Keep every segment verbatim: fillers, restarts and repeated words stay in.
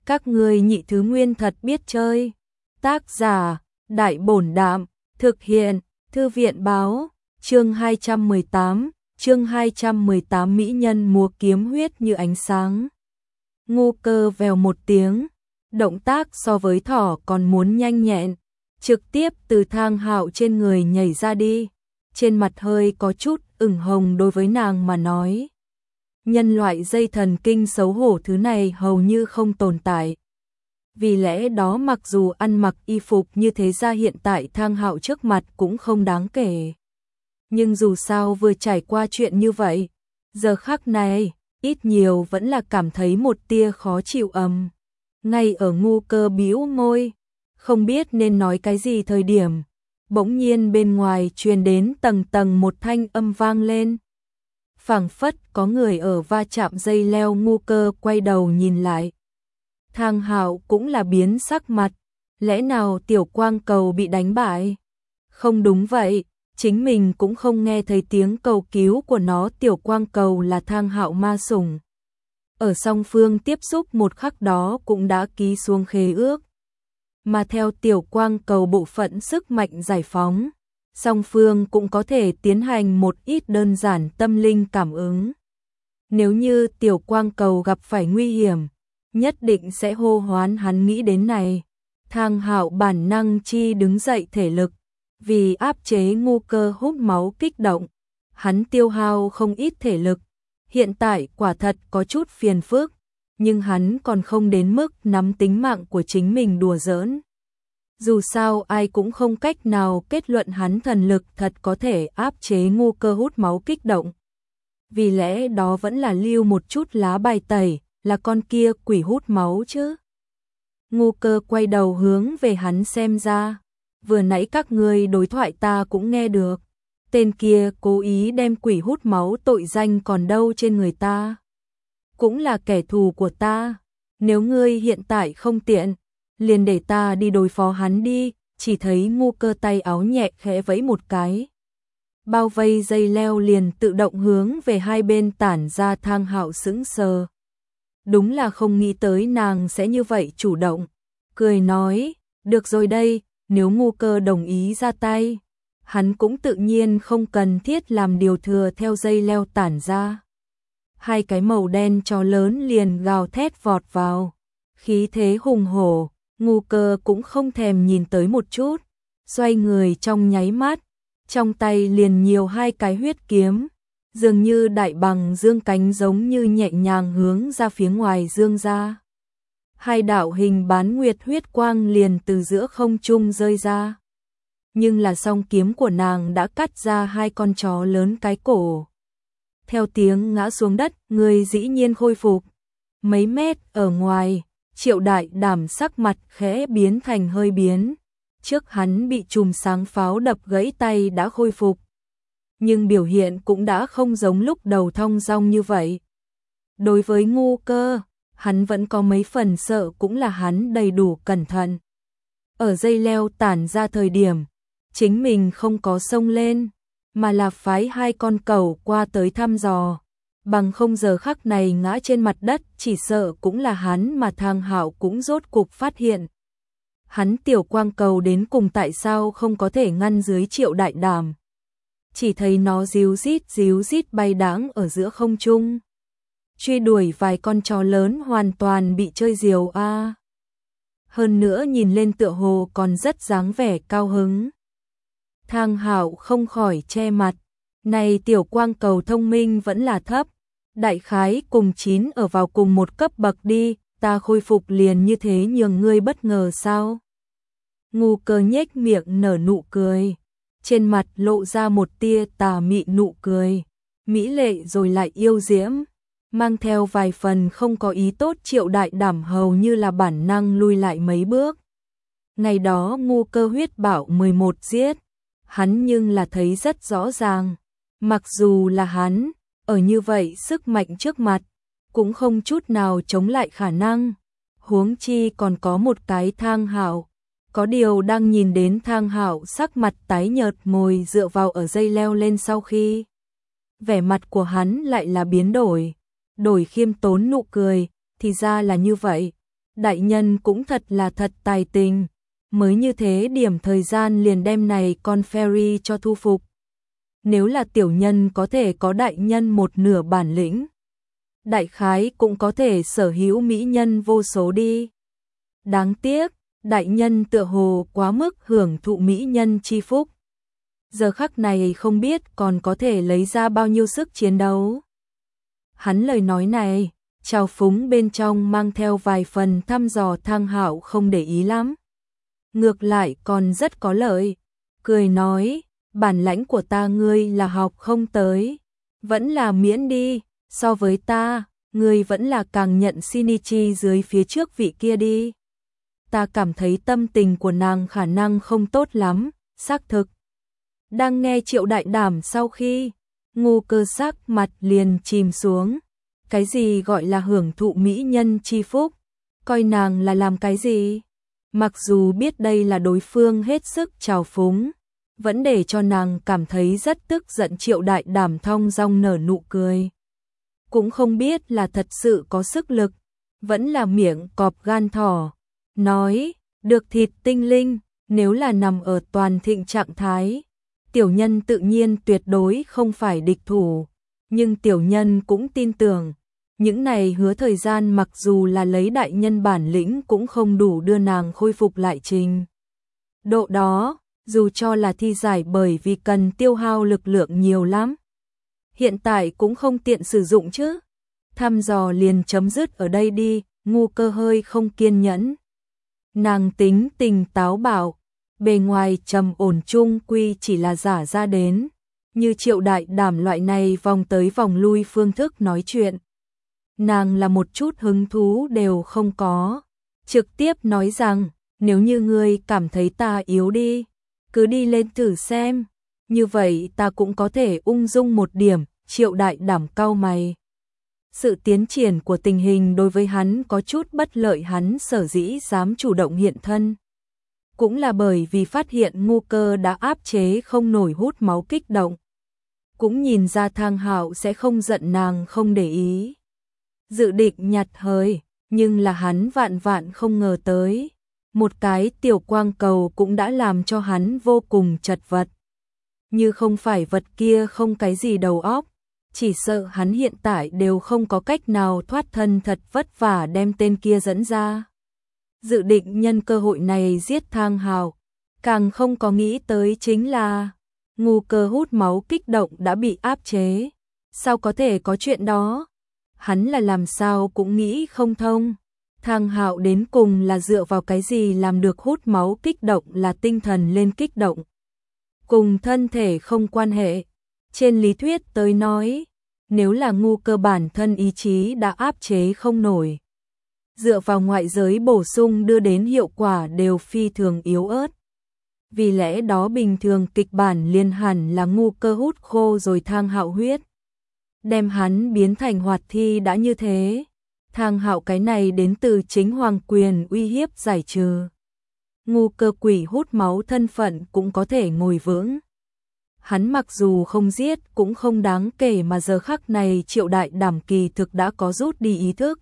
Các ngươi nhị thứ nguyên thật biết chơi. Tác giả, Đại Bổn Đạm, thực hiện, Thư viện Báo, chương hai trăm mười tám, chương hai trăm mười tám mỹ nhân múa kiếm huyết như ánh sáng. Ngu Cơ vèo một tiếng, động tác so với thỏ còn muốn nhanh nhẹn, trực tiếp từ Thang Hạo trên người nhảy ra đi, trên mặt hơi có chút ửng hồng. Đối với nàng mà nói, nhân loại dây thần kinh xấu hổ thứ này hầu như không tồn tại. Vì lẽ đó mặc dù ăn mặc y phục như thế ra hiện tại Thang Hạo trước mặt cũng không đáng kể. Nhưng dù sao vừa trải qua chuyện như vậy, giờ khắc này, ít nhiều vẫn là cảm thấy một tia khó chịu ầm. Ngay ở Ngu Cơ bĩu môi, không biết nên nói cái gì thời điểm, bỗng nhiên bên ngoài truyền đến tầng tầng một thanh âm vang lên. Phảng phất có người ở va chạm dây leo. Ngu Cơ quay đầu nhìn lại. Thang Hạo cũng là biến sắc mặt, lẽ nào Tiểu Quang Cầu bị đánh bại? Không đúng vậy, chính mình cũng không nghe thấy tiếng cầu cứu của nó. Tiểu Quang Cầu là Thang Hạo ma sủng. Ở song phương tiếp xúc một khắc đó cũng đã ký xuống khế ước. Mà theo Tiểu Quang Cầu bộ phận sức mạnh giải phóng, song phương cũng có thể tiến hành một ít đơn giản tâm linh cảm ứng. Nếu như Tiểu Quang Cầu gặp phải nguy hiểm, nhất định sẽ hô hoán hắn. Nghĩ đến này, Thang Hạo bản năng chi đứng dậy thể lực, vì áp chế Ngu Cơ hút máu kích động, hắn tiêu hao không ít thể lực. Hiện tại quả thật có chút phiền phức, nhưng hắn còn không đến mức nắm tính mạng của chính mình đùa giỡn. Dù sao ai cũng không cách nào kết luận hắn thần lực thật có thể áp chế Ngu Cơ hút máu kích động. Vì lẽ đó vẫn là lưu một chút lá bài tẩy, là con kia quỷ hút máu chứ. Ngu Cơ quay đầu hướng về hắn xem ra. Vừa nãy các ngươi đối thoại ta cũng nghe được. Tên kia cố ý đem quỷ hút máu tội danh còn đâu trên người ta. Cũng là kẻ thù của ta. Nếu ngươi hiện tại không tiện, liền để ta đi đối phó hắn đi. Chỉ thấy Ngu Cơ tay áo nhẹ khẽ vẫy một cái, bao vây dây leo liền tự động hướng về hai bên tản ra. Thang Hạo sững sờ, đúng là không nghĩ tới nàng sẽ như vậy chủ động, cười nói, được rồi đây, nếu Ngu Cơ đồng ý ra tay, hắn cũng tự nhiên không cần thiết làm điều thừa theo dây leo tản ra. Hai cái màu đen chó lớn liền gào thét vọt vào, khí thế hùng hổ. Ngu Cơ cũng không thèm nhìn tới một chút, xoay người trong nháy mắt, trong tay liền nhiều hai cái huyết kiếm, dường như đại bằng dương cánh giống như nhẹ nhàng hướng ra phía ngoài dương ra. Hai đạo hình bán nguyệt huyết quang liền từ giữa không trung rơi ra. Nhưng là song kiếm của nàng đã cắt ra hai con chó lớn cái cổ. Theo tiếng ngã xuống đất, người dĩ nhiên khôi phục. Mấy mét ở ngoài, Triệu Đại Đảm sắc mặt khẽ biến thành hơi biến. Trước hắn bị chùm sáng pháo đập gãy tay đã khôi phục, nhưng biểu hiện cũng đã không giống lúc đầu thong dong như vậy. Đối với Ngu Cơ, hắn vẫn có mấy phần sợ, cũng là hắn đầy đủ cẩn thận. Ở dây leo tản ra thời điểm, chính mình không có xông lên, mà là phái hai con cẩu qua tới thăm dò. Bằng không giờ khắc này ngã trên mặt đất, chỉ sợ cũng là hắn. Mà Thang Hạo cũng rốt cục phát hiện, hắn Tiểu Quang Cầu đến cùng tại sao không có thể ngăn dưới Triệu Đại Đảm. Chỉ thấy nó ríu rít ríu rít bay đáng ở giữa không trung, truy đuổi vài con chó lớn, hoàn toàn bị chơi diều a. À. Hơn nữa nhìn lên tựa hồ còn rất dáng vẻ cao hứng. Thang Hạo không khỏi che mặt, này Tiểu Quang Cầu thông minh vẫn là thấp, đại khái cùng chín ở vào cùng một cấp bậc đi, ta khôi phục liền như thế nhường ngươi bất ngờ sao? Ngu Cơ nhếch miệng nở nụ cười, trên mặt lộ ra một tia tà mị nụ cười, mỹ lệ rồi lại yêu diễm, mang theo vài phần không có ý tốt. Triệu Đại Đảm hầu như là bản năng lui lại mấy bước. Ngày đó Ngu Cơ huyết bảo mười một giết, hắn nhưng là thấy rất rõ ràng, mặc dù là hắn, ở như vậy sức mạnh trước mặt, cũng không chút nào chống lại khả năng, huống chi còn có một cái Thang Hạo. Có điều đang nhìn đến Thang Hạo sắc mặt tái nhợt ngồi dựa vào ở dây leo lên, sau khi vẻ mặt của hắn lại là biến đổi, đổi khiêm tốn nụ cười, thì ra là như vậy. đại nhân cũng thật là thật tài tình, mới như thế điểm thời gian liền đem này con fairy cho thu phục. Nếu là tiểu nhân có thể có đại nhân một nửa bản lĩnh, đại khái cũng có thể sở hữu mỹ nhân vô số đi. Đáng tiếc, đại nhân tựa hồ quá mức hưởng thụ mỹ nhân chi phúc. Giờ khắc này không biết còn có thể lấy ra bao nhiêu sức chiến đấu. Hắn lời nói này, trào phúng bên trong mang theo vài phần thăm dò. Thang Hạo không để ý lắm. Ngược lại còn rất có lợi, cười nói, bản lãnh của ta ngươi là học không tới, vẫn là miễn đi, so với ta, ngươi vẫn là càng nhận Shinichi dưới phía trước vị kia đi. Ta cảm thấy tâm tình của nàng khả năng không tốt lắm, xác thực. Đang nghe Triệu Đại Đảm sau khi, Ngu Cơ sắc mặt liền chìm xuống. Cái gì gọi là hưởng thụ mỹ nhân chi phúc, coi nàng là làm cái gì? Mặc dù biết đây là đối phương hết sức trào phúng, vẫn để cho nàng cảm thấy rất tức giận. Triệu Đại Đảm thong dong nở nụ cười. Cũng không biết là thật sự có sức lực, vẫn là miệng cọp gan thỏ. Nói, được thịt tinh linh, nếu là nằm ở toàn thịnh trạng thái, tiểu nhân tự nhiên tuyệt đối không phải địch thủ. Nhưng tiểu nhân cũng tin tưởng, những này hứa thời gian mặc dù là lấy đại nhân bản lĩnh cũng không đủ đưa nàng khôi phục lại trình độ đó, dù cho là thi giải bởi vì cần tiêu hao lực lượng nhiều lắm. Hiện tại cũng không tiện sử dụng chứ. Thăm dò liền chấm dứt ở đây đi. Ngu Cơ hơi không kiên nhẫn. Nàng tính tình táo bạo, bề ngoài trầm ổn chung quy chỉ là giả ra đến. Như Triệu Đại Đảm loại này vòng tới vòng lui phương thức nói chuyện, nàng là một chút hứng thú đều không có. Trực tiếp nói rằng, nếu như ngươi cảm thấy ta yếu đi, cứ đi lên thử xem, như vậy ta cũng có thể ung dung một điểm. Triệu Đại Đảm cau mày. Sự tiến triển của tình hình đối với hắn có chút bất lợi, hắn sở dĩ dám chủ động hiện thân, cũng là bởi vì phát hiện Ngu Cơ đã áp chế không nổi hút máu kích động. Cũng nhìn ra Thang Hạo sẽ không giận nàng không để ý. Dự định nhặt hơi, nhưng là hắn vạn vạn không ngờ tới. Một cái tiểu quang cầu cũng đã làm cho hắn vô cùng chật vật. Như không phải vật kia không cái gì đầu óc, chỉ sợ hắn hiện tại đều không có cách nào thoát thân, thật vất vả đem tên kia dẫn ra. Dự định nhân cơ hội này giết Thang Hạo, càng không có nghĩ tới chính là Ngu Cơ hút máu kích động đã bị áp chế. Sao có thể có chuyện đó? Hắn là làm sao cũng nghĩ không thông. Thang Hạo đến cùng là dựa vào cái gì làm được hút máu kích động, là tinh thần lên kích động, cùng thân thể không quan hệ. Trên lý thuyết tới nói, nếu là Ngu Cơ bản thân ý chí đã áp chế không nổi, dựa vào ngoại giới bổ sung đưa đến hiệu quả đều phi thường yếu ớt. Vì lẽ đó bình thường kịch bản liền hẳn là Ngu Cơ hút khô rồi Thang Hạo huyết, đem hắn biến thành hoạt thi. Đã như thế, Thang Hạo cái này đến từ chính hoàng quyền uy hiếp giải trừ, Ngu Cơ quỷ hút máu thân phận cũng có thể ngồi vững. Hắn mặc dù không giết cũng không đáng kể, mà giờ khắc này Triệu Đại Đảm kỳ thực đã có rút đi ý thức.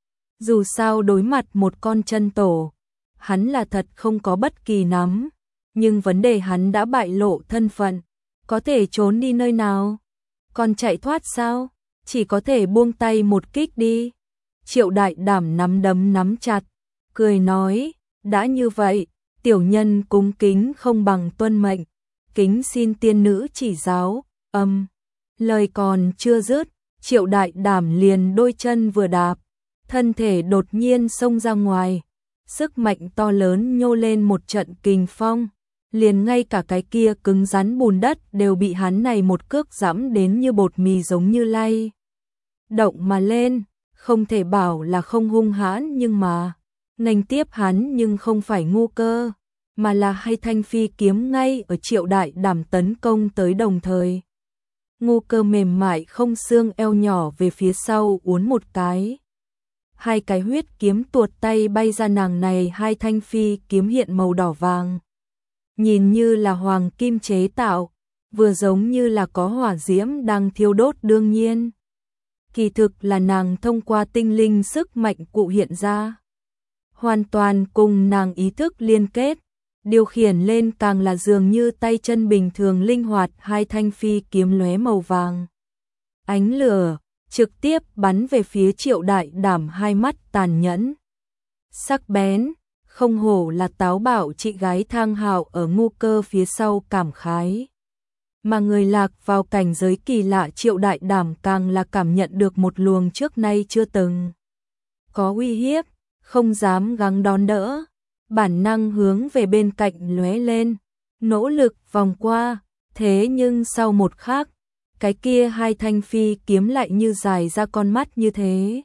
Dù sao đối mặt một con chân tổ, hắn là thật không có bất kỳ nắm. Nhưng vấn đề hắn đã bại lộ thân phận, có thể trốn đi nơi nào? Còn chạy thoát sao? Chỉ có thể buông tay một kích đi. Triệu Đại Đảm nắm đấm nắm chặt, cười nói, đã như vậy, tiểu nhân cúng kính không bằng tuân mệnh, kính xin tiên nữ chỉ giáo. Âm, lời còn chưa dứt, Triệu Đại Đảm liền đôi chân vừa đạp, thân thể đột nhiên xông ra ngoài, sức mạnh to lớn nhô lên một trận kình phong, liền ngay cả cái kia cứng rắn bùn đất đều bị hắn này một cước giẫm đến như bột mì, giống như lay động mà lên. Không thể bảo là không hung hãn, nhưng mà nghênh tiếp hắn nhưng không phải Ngu Cơ, mà là hai thanh phi kiếm ngay ở Triệu Đại Đảm tấn công tới đồng thời. Ngu Cơ mềm mại không xương eo nhỏ về phía sau uốn một cái, hai cái huyết kiếm tuột tay bay ra. Nàng này hai thanh phi kiếm hiện màu đỏ vàng, nhìn như là hoàng kim chế tạo, vừa giống như là có hỏa diễm đang thiêu đốt. Đương nhiên, kỳ thực là nàng thông qua tinh linh sức mạnh cụ hiện ra. hoàn toàn cùng nàng ý thức liên kết, điều khiển lên càng là dường như tay chân bình thường linh hoạt, hai thanh phi kiếm lóe màu vàng. Ánh lửa trực tiếp bắn về phía Triệu Đại Đảm, hai mắt tàn nhẫn, sắc bén, không hổ là táo bạo. Chị gái Thang Hạo ở Ngu Cơ phía sau cảm khái. Mà người lạc vào cảnh giới kỳ lạ Triệu Đại Đảm càng là cảm nhận được một luồng trước nay chưa từng có uy hiếp, không dám gắng đón đỡ, bản năng hướng về bên cạnh lóe lên, nỗ lực vòng qua, thế nhưng sau một khắc, cái kia hai thanh phi kiếm lại như dài ra con mắt như thế.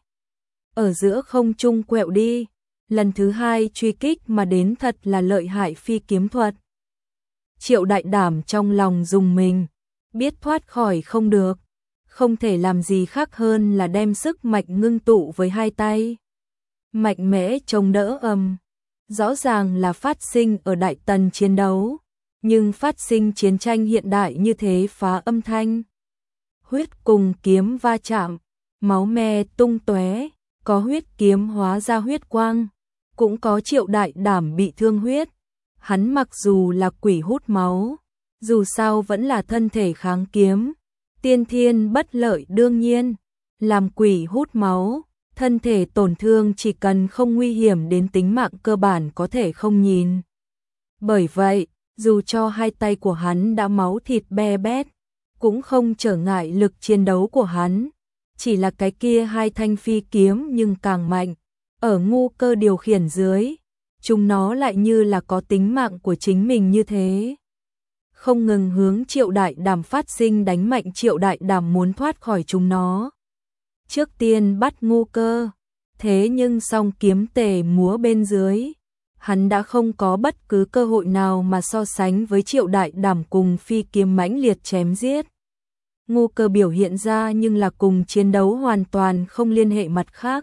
Ở giữa không trung quẹo đi, lần thứ hai truy kích mà đến thật là lợi hại phi kiếm thuật. Triệu Đại Đảm trong lòng rùng mình, biết thoát khỏi không được, không thể làm gì khác hơn là đem sức mạnh ngưng tụ với hai tay. Mạnh mẽ chống đỡ ầm, rõ ràng là phát sinh ở Đại Tần chiến đấu, nhưng phát sinh chiến tranh hiện đại như thế phá âm thanh. Huyết cùng kiếm va chạm, máu me tung tóe, có huyết kiếm hóa ra huyết quang, cũng có Triệu Đại Đảm bị thương huyết. Hắn mặc dù là quỷ hút máu, dù sao vẫn là thân thể kháng kiếm, tiên thiên bất lợi đương nhiên, làm quỷ hút máu, thân thể tổn thương chỉ cần không nguy hiểm đến tính mạng cơ bản có thể không nhìn. Bởi vậy, dù cho hai tay của hắn đã máu thịt be bét, cũng không trở ngại lực chiến đấu của hắn, chỉ là cái kia hai thanh phi kiếm nhưng càng mạnh, ở Ngu Cơ điều khiển dưới, chúng nó lại như là có tính mạng của chính mình như thế. Không ngừng hướng Triệu Đại Đảm phát sinh đánh mạnh. Triệu Đại Đảm muốn thoát khỏi chúng nó, trước tiên bắt Ngu Cơ, thế nhưng song kiếm tề múa bên dưới, hắn đã không có bất cứ cơ hội nào mà so sánh với Triệu Đại Đảm cùng phi kiếm mãnh liệt chém giết. Ngu Cơ biểu hiện ra nhưng là cùng chiến đấu hoàn toàn không liên hệ. Mặt khác,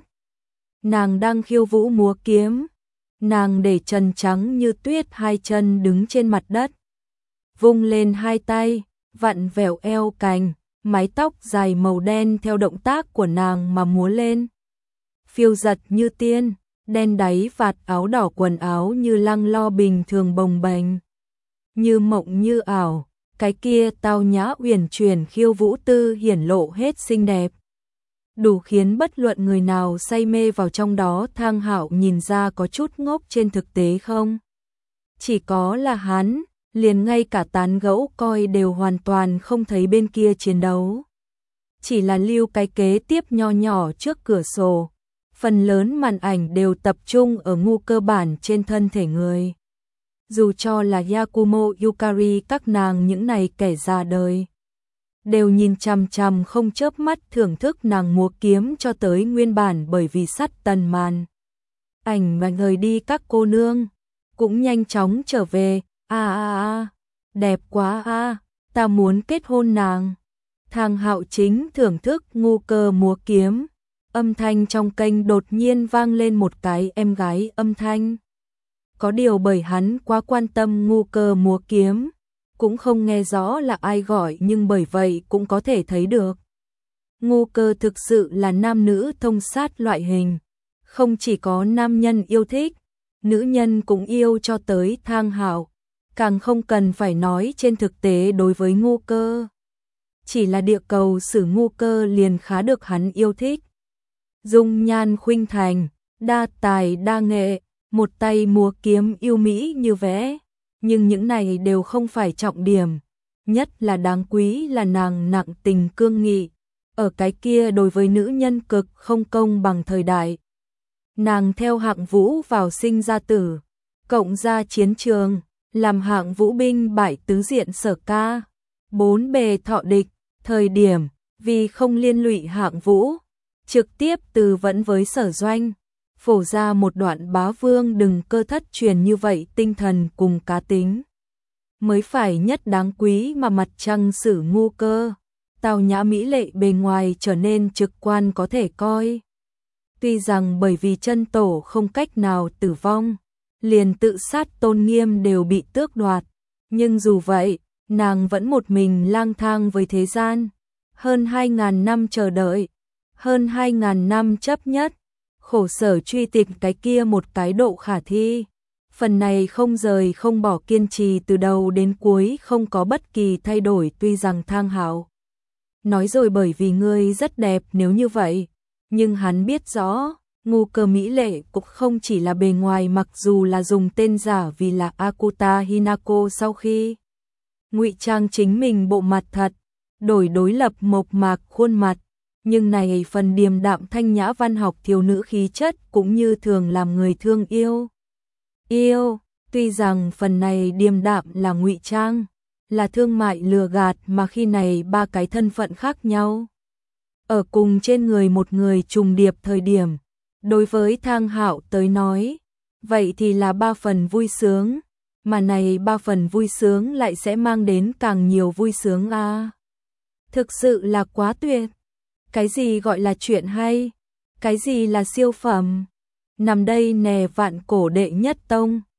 nàng đang khiêu vũ múa kiếm, nàng để trần trắng như tuyết hai chân đứng trên mặt đất, vung lên hai tay, vặn vẹo eo cành, mái tóc dài màu đen theo động tác của nàng mà múa lên, phiêu giật như tiên, đen đáy vạt áo đỏ, quần áo như lăng lo bình thường bồng bềnh, như mộng như ảo, cái kia tao nhã uyển chuyển khiêu vũ tư hiển lộ hết xinh đẹp, đủ khiến bất luận người nào say mê vào trong đó. Thang Hạo nhìn ra có chút ngốc, trên thực tế không chỉ có là hắn, liền ngay cả tán gẫu coi đều hoàn toàn không thấy bên kia chiến đấu, chỉ là lưu cái kế tiếp nho nhỏ trước cửa sổ, phần lớn màn ảnh đều tập trung ở Ngu Cơ bản trên thân thể người. Dù cho là Yakumo Yukari các nàng những này kẻ già đời, đều nhìn chằm chằm không chớp mắt thưởng thức nàng múa kiếm cho tới nguyên bản. Bởi vì sắt tần màn ảnh mà rời đi, các cô nương cũng nhanh chóng trở về. A a a, đẹp quá a, à, ta muốn kết hôn nàng. Thang Hạo chính thưởng thức Ngu Cơ múa kiếm, âm thanh trong kênh đột nhiên vang lên một cái em gái âm thanh. Có điều bởi hắn quá quan tâm Ngu Cơ múa kiếm, cũng không nghe rõ là ai gọi, nhưng bởi vậy cũng có thể thấy được Ngu Cơ thực sự là nam nữ thông sát loại hình, không chỉ có nam nhân yêu thích, nữ nhân cũng yêu cho tới. Thang Hạo càng không cần phải nói, trên thực tế đối với Ngu Cơ, chỉ là địa cầu sử Ngu Cơ liền khá được hắn yêu thích. Dung nhan khuynh thành, đa tài đa nghệ, một tay múa kiếm yêu mỹ như vẽ, nhưng những này đều không phải trọng điểm, nhất là đáng quý là nàng nặng tình cương nghị, ở cái kia đối với nữ nhân cực không công bằng thời đại. Nàng theo hạng vũ vào sinh ra tử, cộng ra chiến trường, làm hạng vũ binh bại tứ diện Sở Ca, bốn bề thọ địch, thời điểm vì không liên lụy hạng vũ, trực tiếp từ vẫn với Sở Doanh, phổ ra một đoạn bá vương đừng cơ thất truyền như vậy. Tinh thần cùng cá tính mới phải nhất đáng quý, mà mặt trăng sử Ngu Cơ, tào nhã mỹ lệ bề ngoài trở nên trực quan có thể coi. Tuy rằng bởi vì chân tổ không cách nào tử vong, liền tự sát tôn nghiêm đều bị tước đoạt, nhưng dù vậy, nàng vẫn một mình lang thang với thế gian, hơn hai ngàn năm chờ đợi, hơn hai ngàn năm chấp nhất, khổ sở truy tìm cái kia một cái độ khả thi. Phần này không rời không bỏ kiên trì từ đầu đến cuối không có bất kỳ thay đổi, tuy rằng Thang Hạo nói rồi bởi vì ngươi rất đẹp nếu như vậy, nhưng hắn biết rõ, ngu cơ mỹ lệ cũng không chỉ là bề ngoài, mặc dù là dùng tên giả vì là Akuta Hinako sau khi ngụy trang chính mình bộ mặt thật, đổi đối lập mộc mạc khuôn mặt, nhưng này phần điềm đạm thanh nhã văn học thiếu nữ khí chất cũng như thường làm người thương yêu. Yêu, tuy rằng phần này điềm đạm là ngụy trang, là thương mại lừa gạt, mà khi này ba cái thân phận khác nhau ở cùng trên người một người trùng điệp thời điểm, đối với Thang Hạo tới nói, vậy thì là ba phần vui sướng, mà này ba phần vui sướng lại sẽ mang đến càng nhiều vui sướng a. À, thực sự là quá tuyệt. Cái gì gọi là chuyện hay? Cái gì là siêu phẩm? Nằm đây nè vạn cổ đệ nhất tông.